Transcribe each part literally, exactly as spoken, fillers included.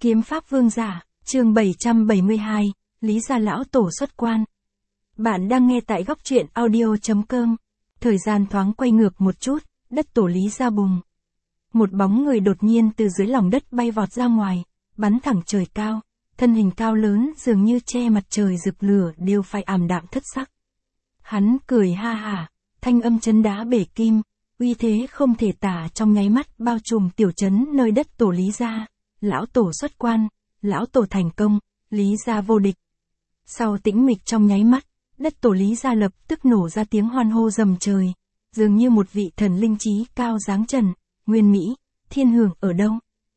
Kiếm pháp vương giả, chương bảy trăm bảy mươi hai, Lý gia lão tổ xuất quan. Bạn đang nghe tại góc truyện audio chấm com. Thời gian thoáng quay ngược một chút, đất tổ Lý gia bùng. Một bóng người đột nhiên từ dưới lòng đất bay vọt ra ngoài, bắn thẳng trời cao, thân hình cao lớn dường như che mặt trời rực lửa đều phải ảm đạm thất sắc. Hắn cười ha hả, thanh âm chấn đá bể kim, uy thế không thể tả trong nháy mắt bao trùm tiểu trấn nơi đất tổ Lý gia. Lão tổ xuất quan, lão tổ thành công, Lý gia vô địch. Sau tĩnh mịch trong nháy mắt, đất tổ Lý gia lập tức nổ ra tiếng hoan hô rầm trời, dường như một vị thần linh trí cao giáng trần, nguyên mỹ, thiên hưởng ở đâu?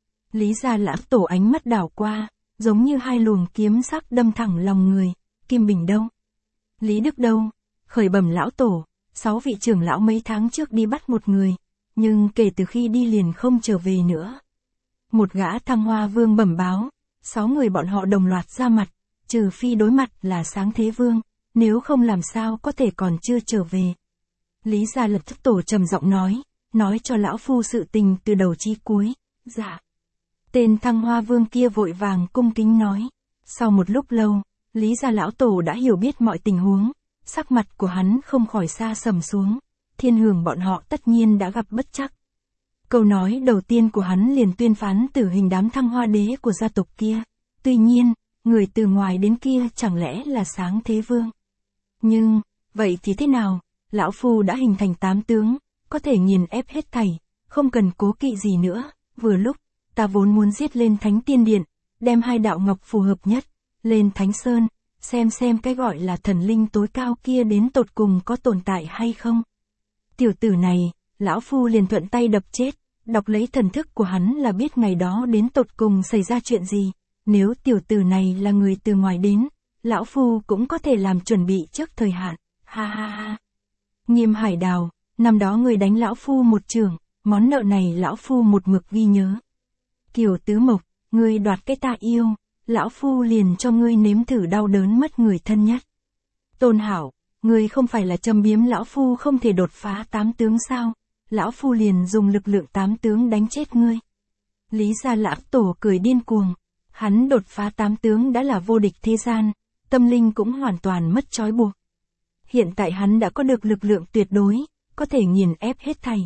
Lý gia lão tổ ánh mắt đảo qua, giống như hai luồng kiếm sắc đâm thẳng lòng người, Kim Bình đâu? Lý Đức đâu? Khởi bẩm lão tổ, sáu vị trưởng lão mấy tháng trước đi bắt một người, nhưng kể từ khi đi liền không trở về nữa. Một gã Thăng Hoa Vương bẩm báo, sáu người bọn họ đồng loạt ra mặt, trừ phi đối mặt là Sáng Thế Vương, nếu không làm sao có thể còn chưa trở về. Lý gia lập tức tổ trầm giọng nói, nói cho lão phu sự tình từ đầu chí cuối. Dạ. Tên Thăng Hoa Vương kia vội vàng cung kính nói. Sau một lúc lâu, Lý gia lão tổ đã hiểu biết mọi tình huống, sắc mặt của hắn không khỏi xa sầm xuống, thiên hưởng bọn họ tất nhiên đã gặp bất trắc. Câu nói đầu tiên của hắn liền tuyên phán tử hình đám Thăng Hoa đế của gia tộc kia. Tuy nhiên, người từ ngoài đến kia chẳng lẽ là Sáng Thế Vương. Nhưng, vậy thì thế nào, lão phu đã hình thành tám tướng, có thể nghiền ép hết thảy, không cần cố kỵ gì nữa. Vừa lúc, ta vốn muốn giết lên Thánh Tiên Điện, đem hai đạo ngọc phù hợp nhất, lên Thánh Sơn, xem xem cái gọi là thần linh tối cao kia đến tột cùng có tồn tại hay không. Tiểu tử này, lão phu liền thuận tay đập chết, đọc lấy thần thức của hắn là biết ngày đó đến tột cùng xảy ra chuyện gì. Nếu tiểu tử này là người từ ngoài đến, lão phu cũng có thể làm chuẩn bị trước thời hạn. Ha ha ha. Nghiêm Hải Đào, năm đó người đánh lão phu một chưởng, món nợ này lão phu một mực ghi nhớ. Kiều Tứ Mộc, ngươi đoạt cái ta yêu, lão phu liền cho ngươi nếm thử đau đớn mất người thân nhất. Tôn Hảo, ngươi không phải là châm biếm lão phu không thể đột phá tám tướng sao? Lão phu liền dùng lực lượng tám tướng đánh chết ngươi. Lý gia lão tổ cười điên cuồng, hắn đột phá tám tướng đã là vô địch thế gian, tâm linh cũng hoàn toàn mất trói buộc. Hiện tại hắn đã có được lực lượng tuyệt đối, có thể nghiền ép hết thảy.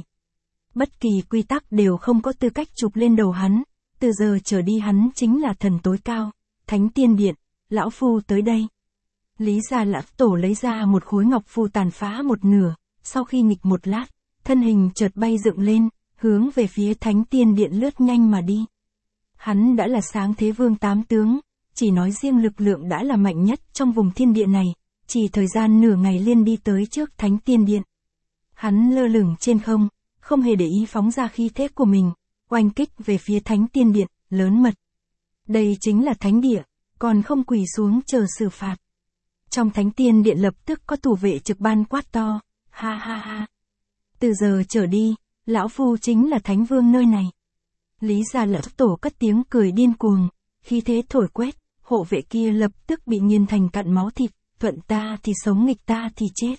Bất kỳ quy tắc đều không có tư cách chụp lên đầu hắn, từ giờ trở đi hắn chính là thần tối cao, Thánh Tiên Điện, lão phu tới đây. Lý gia lão tổ lấy ra một khối ngọc phù tàn phá một nửa, sau khi nghịch một lát, thân hình chợt bay dựng lên, hướng về phía Thánh Tiên Điện lướt nhanh mà đi. Hắn đã là Sáng Thế Vương tám tướng, chỉ nói riêng lực lượng đã là mạnh nhất trong vùng thiên địa này, chỉ thời gian nửa ngày liên đi tới trước Thánh Tiên Điện. Hắn lơ lửng trên không, không hề để ý phóng ra khí thế của mình, oanh kích về phía Thánh Tiên Điện, lớn mật. Đây chính là thánh địa, còn không quỳ xuống chờ xử phạt. Trong Thánh Tiên Điện lập tức có thủ vệ trực ban quát to, ha ha ha. Từ giờ trở đi, lão phu chính là Thánh Vương nơi này. Lý gia lão tổ cất tiếng cười điên cuồng, khí thế thổi quét, hộ vệ kia lập tức bị nghiền thành cặn máu thịt, thuận ta thì sống nghịch ta thì chết.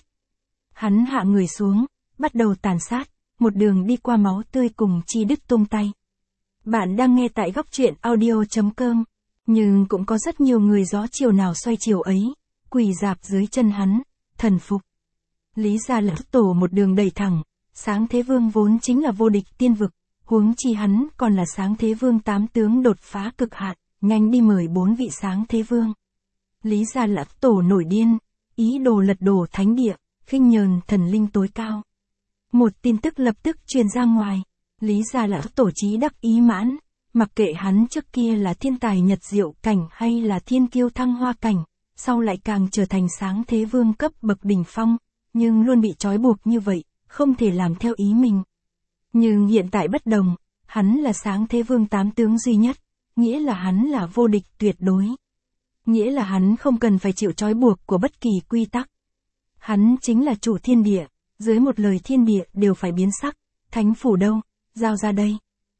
Hắn hạ người xuống, bắt đầu tàn sát, một đường đi qua máu tươi cùng chi đứt tung tay. Bạn đang nghe tại góc truyện audio chấm com, nhưng cũng có rất nhiều người gió chiều nào xoay chiều ấy, quỳ rạp dưới chân hắn, thần phục. Lý gia lão tổ một đường đầy thẳng, Sáng Thế Vương vốn chính là vô địch tiên vực, huống chi hắn còn là Sáng Thế Vương tám tướng đột phá cực hạn, nhanh đi mời bốn vị Sáng Thế Vương. Lý gia lão tổ nổi điên, ý đồ lật đổ thánh địa, khinh nhờn thần linh tối cao. Một tin tức lập tức truyền ra ngoài, Lý gia lão tổ chí đắc ý mãn, mặc kệ hắn trước kia là thiên tài nhật diệu cảnh hay là thiên kiêu thăng hoa cảnh, sau lại càng trở thành Sáng Thế Vương cấp bậc đỉnh phong, nhưng luôn bị trói buộc như vậy, không thể làm theo ý mình. Nhưng hiện tại bất đồng, hắn là Sáng Thế Vương tám tướng duy nhất, nghĩa là hắn là vô địch tuyệt đối. Nghĩa là hắn không cần phải chịu trói buộc của bất kỳ quy tắc. Hắn chính là chủ thiên địa, dưới một lời thiên địa đều phải biến sắc, thánh phủ đâu, giao ra đây.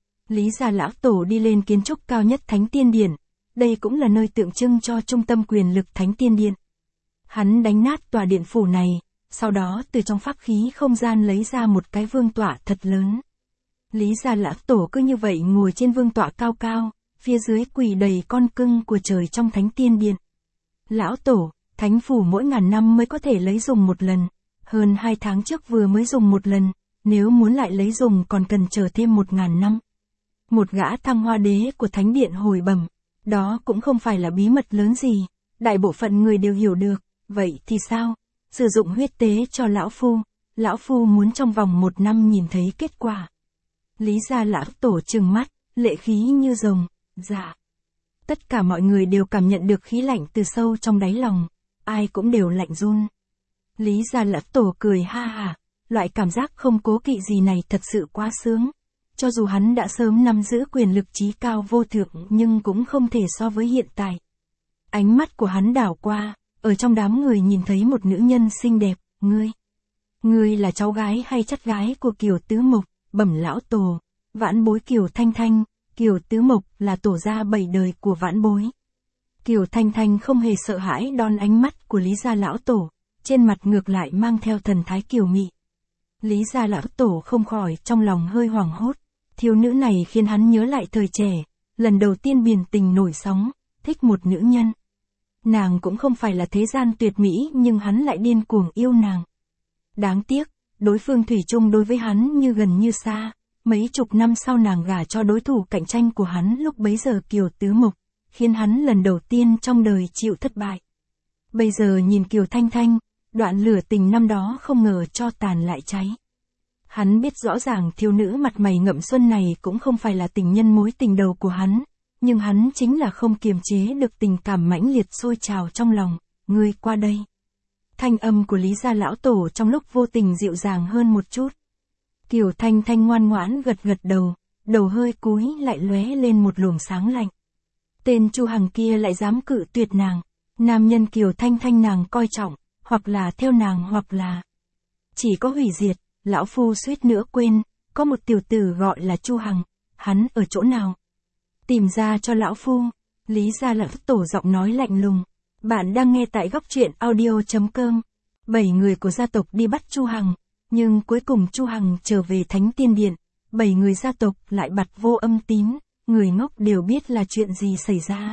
Lý gia lão tổ đi lên kiến trúc cao nhất Thánh Tiên Điện, đây cũng là nơi tượng trưng cho trung tâm quyền lực Thánh Tiên Điện. Hắn đánh nát tòa điện phủ này, sau đó từ trong pháp khí không gian lấy ra một cái vương tọa thật lớn. Lý gia lão tổ cứ như vậy ngồi trên vương tọa cao cao, phía dưới quỳ đầy con cưng của trời trong thánh tiên điện. Lão Tổ, thánh phù mỗi ngàn năm mới có thể lấy dùng một lần, hơn hai tháng trước vừa mới dùng một lần, nếu muốn lại lấy dùng còn cần chờ thêm một ngàn năm. Một gã Thăng Hoa Đế của thánh điện hồi bẩm, đó cũng không phải là bí mật lớn gì, đại bộ phận người đều hiểu được, vậy thì sao? Sử dụng huyết tế cho lão phu, lão phu muốn trong vòng một năm nhìn thấy kết quả. Lý Gia Lão Tổ trừng mắt, lệ khí như rồng, dạ. Tất cả mọi người đều cảm nhận được khí lạnh từ sâu trong đáy lòng, ai cũng đều lạnh run. Lý Gia Lão Tổ cười ha ha, loại cảm giác không cố kỵ gì này thật sự quá sướng. Cho dù hắn đã sớm nắm giữ quyền lực chí cao vô thượng nhưng cũng không thể so với hiện tại. Ánh mắt của hắn đảo qua, ở trong đám người nhìn thấy một nữ nhân xinh đẹp, ngươi. Ngươi là cháu gái hay chắt gái của Kiều Tứ Mộc, bẩm lão tổ, vãn bối Kiều Thanh Thanh, Kiều Tứ Mộc là tổ gia bảy đời của vãn bối. Kiều Thanh Thanh không hề sợ hãi đón ánh mắt của Lý Gia Lão Tổ, trên mặt ngược lại mang theo thần thái kiều mị. Lý Gia Lão Tổ không khỏi trong lòng hơi hoảng hốt, thiếu nữ này khiến hắn nhớ lại thời trẻ, lần đầu tiên biển tình nổi sóng, thích một nữ nhân. Nàng cũng không phải là thế gian tuyệt mỹ nhưng hắn lại điên cuồng yêu nàng. Đáng tiếc, đối phương thủy chung đối với hắn như gần như xa, mấy chục năm sau nàng gả cho đối thủ cạnh tranh của hắn lúc bấy giờ Kiều Tứ Mộc, khiến hắn lần đầu tiên trong đời chịu thất bại. Bây giờ nhìn Kiều Thanh Thanh, đoạn lửa tình năm đó không ngờ cho tàn lại cháy. Hắn biết rõ ràng thiếu nữ mặt mày ngậm xuân này cũng không phải là tình nhân mối tình đầu của hắn, nhưng hắn chính là không kiềm chế được tình cảm mãnh liệt sôi trào trong lòng, ngươi qua đây. Thanh âm của Lý Gia Lão Tổ trong lúc vô tình dịu dàng hơn một chút. Kiều Thanh Thanh ngoan ngoãn gật gật đầu, đầu hơi cúi lại lóe lên một luồng sáng lạnh. Tên Chu Hằng kia lại dám cự tuyệt nàng, nam nhân Kiều Thanh Thanh nàng coi trọng, hoặc là theo nàng hoặc là chỉ có hủy diệt. Lão phu suýt nữa quên, có một tiểu tử gọi là Chu Hằng, hắn ở chỗ nào? Tìm ra cho lão phu. Lý Gia Lão Tổ giọng nói lạnh lùng. Bạn đang nghe tại góc truyện audio chấm com. Bảy người của gia tộc đi bắt Chu Hằng, nhưng cuối cùng Chu Hằng trở về Thánh Tiên Điện, bảy người gia tộc lại bặt vô âm tín, người ngốc đều biết là chuyện gì xảy ra.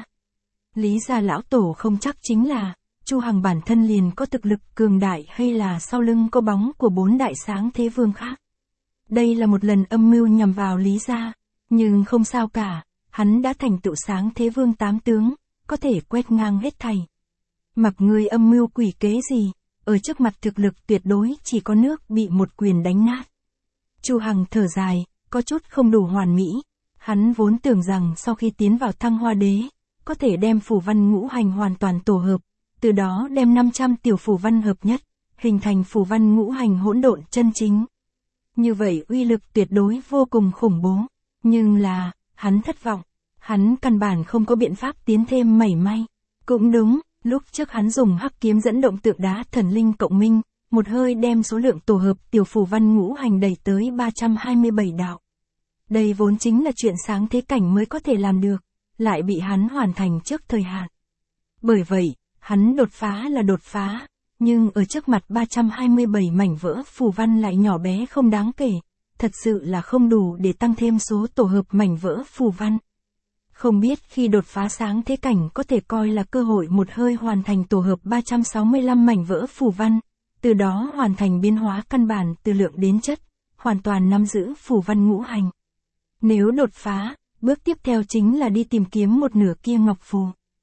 Lý Gia Lão Tổ không chắc chính là Chu Hằng bản thân liền có thực lực cường đại hay là sau lưng có bóng của bốn đại sáng thế vương khác. Đây là một lần âm mưu nhằm vào Lý Gia, nhưng không sao cả, hắn đã thành tựu sáng thế vương tám tướng, có thể quét ngang hết thảy. Mặc người âm mưu quỷ kế gì, ở trước mặt thực lực tuyệt đối chỉ có nước bị một quyền đánh nát. Chu Hằng thở dài, có chút không đủ hoàn mỹ, hắn vốn tưởng rằng sau khi tiến vào Thăng Hoa Đế, có thể đem phù văn ngũ hành hoàn toàn tổ hợp. Từ đó đem năm trăm tiểu phù văn hợp nhất, hình thành phù văn ngũ hành hỗn độn chân chính. Như vậy uy lực tuyệt đối vô cùng khủng bố. Nhưng là, hắn thất vọng. Hắn căn bản không có biện pháp tiến thêm mảy may. Cũng đúng, lúc trước hắn dùng hắc kiếm dẫn động tượng đá thần linh cộng minh, một hơi đem số lượng tổ hợp tiểu phù văn ngũ hành đẩy tới ba trăm hai mươi bảy đạo. Đây vốn chính là chuyện sáng thế cảnh mới có thể làm được, lại bị hắn hoàn thành trước thời hạn. Bởi vậy, hắn đột phá là đột phá, nhưng ở trước mặt ba trăm hai mươi bảy mảnh vỡ phù văn lại nhỏ bé không đáng kể, thật sự là không đủ để tăng thêm số tổ hợp mảnh vỡ phù văn. Không biết khi đột phá sáng thế cảnh có thể coi là cơ hội một hơi hoàn thành tổ hợp ba trăm sáu mươi lăm mảnh vỡ phù văn, từ đó hoàn thành biến hóa căn bản từ lượng đến chất, hoàn toàn nắm giữ phù văn ngũ hành. Nếu đột phá, bước tiếp theo chính là đi tìm kiếm một nửa kia ngọc phù.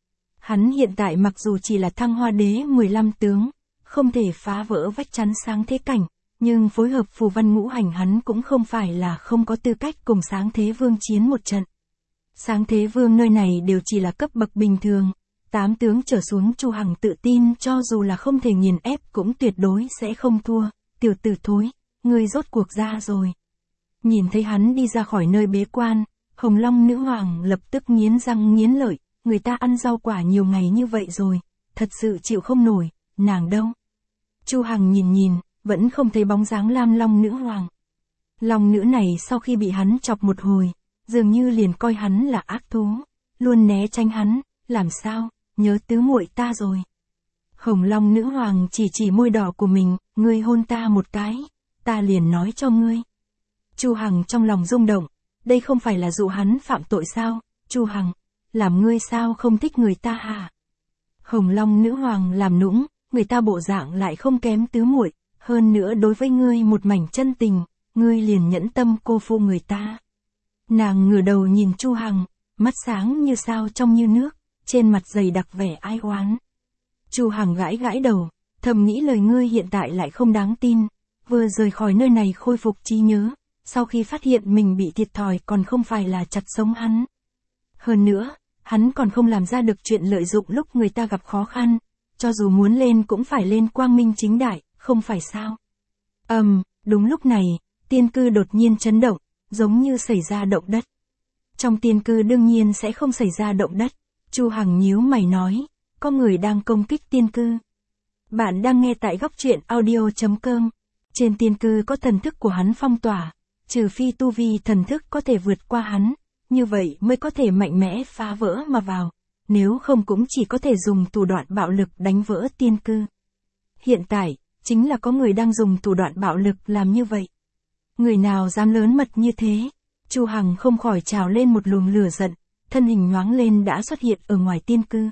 Hắn hiện tại mặc dù chỉ là Thăng Hoa Đế mười lăm tướng, không thể phá vỡ vách chắn sáng thế cảnh, nhưng phối hợp phù văn ngũ hành hắn cũng không phải là không có tư cách cùng sáng thế vương chiến một trận. Sáng thế vương nơi này đều chỉ là cấp bậc bình thường, tám tướng trở xuống Chu Hằng tự tin cho dù là không thể nghiền ép cũng tuyệt đối sẽ không thua. Tiểu tử thối, ngươi rốt cuộc ra rồi. Nhìn thấy hắn đi ra khỏi nơi bế quan, Hồng Long nữ hoàng lập tức nghiến răng nghiến lợi. Người ta ăn rau quả nhiều ngày như vậy rồi, thật sự chịu không nổi, nàng đâu? Chu Hằng nhìn nhìn, vẫn không thấy bóng dáng Lam Long nữ hoàng. Long nữ này sau khi bị hắn chọc một hồi, dường như liền coi hắn là ác thú, luôn né tránh hắn, làm sao, nhớ tứ muội ta rồi. Hồng Long nữ hoàng chỉ chỉ môi đỏ của mình, ngươi hôn ta một cái, ta liền nói cho ngươi. Chu Hằng trong lòng rung động, đây không phải là dụ hắn phạm tội sao? Chu Hằng làm ngươi sao không thích người ta hả? Hồng Long nữ hoàng làm nũng, người ta bộ dạng lại không kém tứ muội, hơn nữa đối với ngươi một mảnh chân tình, ngươi liền nhẫn tâm cô phụ người ta. Nàng ngửa đầu nhìn Chu Hằng, mắt sáng như sao trong như nước, trên mặt dày đặc vẻ ai oán. Chu Hằng gãi gãi đầu, thầm nghĩ lời ngươi hiện tại lại không đáng tin, vừa rời khỏi nơi này khôi phục trí nhớ, sau khi phát hiện mình bị thiệt thòi còn không phải là chặt sống hắn. Hơn nữa, hắn còn không làm ra được chuyện lợi dụng lúc người ta gặp khó khăn, cho dù muốn lên cũng phải lên quang minh chính đại, không phải sao. Ầm, um, đúng lúc này, tiên cư đột nhiên chấn động, giống như xảy ra động đất. Trong tiên cư đương nhiên sẽ không xảy ra động đất, Chu Hằng nhíu mày nói, có người đang công kích tiên cư. Bạn đang nghe tại góc truyện audio chấm com. Trên tiên cư có thần thức của hắn phong tỏa, trừ phi tu vi thần thức có thể vượt qua hắn, như vậy mới có thể mạnh mẽ phá vỡ mà vào, nếu không cũng chỉ có thể dùng thủ đoạn bạo lực đánh vỡ tiên cư. Hiện tại, chính là có người đang dùng thủ đoạn bạo lực làm như vậy. Người nào dám lớn mật như thế? Chu Hằng không khỏi trào lên một luồng lửa giận, thân hình nhoáng lên đã xuất hiện ở ngoài tiên cư.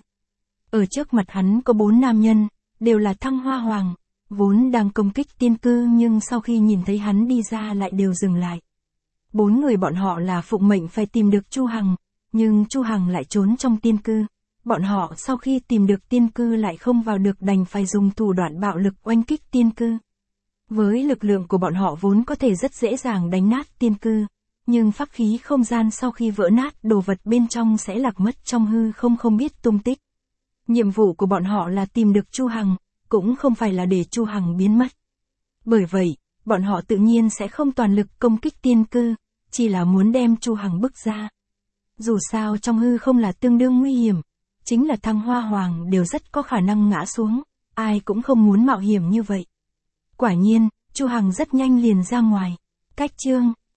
Ở trước mặt hắn có bốn nam nhân, đều là Thăng Hoa Hoàng, vốn đang công kích tiên cư nhưng sau khi nhìn thấy hắn đi ra lại đều dừng lại. Bốn người bọn họ là phụng mệnh phải tìm được Chu Hằng, nhưng Chu Hằng lại trốn trong tiên cư. Bọn họ sau khi tìm được tiên cư lại không vào được đành phải dùng thủ đoạn bạo lực oanh kích tiên cư. Với lực lượng của bọn họ vốn có thể rất dễ dàng đánh nát tiên cư, nhưng pháp khí không gian sau khi vỡ nát đồ vật bên trong sẽ lạc mất trong hư không không biết tung tích. Nhiệm vụ của bọn họ là tìm được Chu Hằng, cũng không phải là để Chu Hằng biến mất. Bởi vậy, bọn họ tự nhiên sẽ không toàn lực công kích tiên cư, chỉ là muốn đem Chu Hằng bức ra. Dù sao trong hư không là tương đương nguy hiểm, chính là Thăng Hoa Hoàng đều rất có khả năng ngã xuống, ai cũng không muốn mạo hiểm như vậy. Quả nhiên, Chu Hằng rất nhanh liền ra ngoài. Cách chương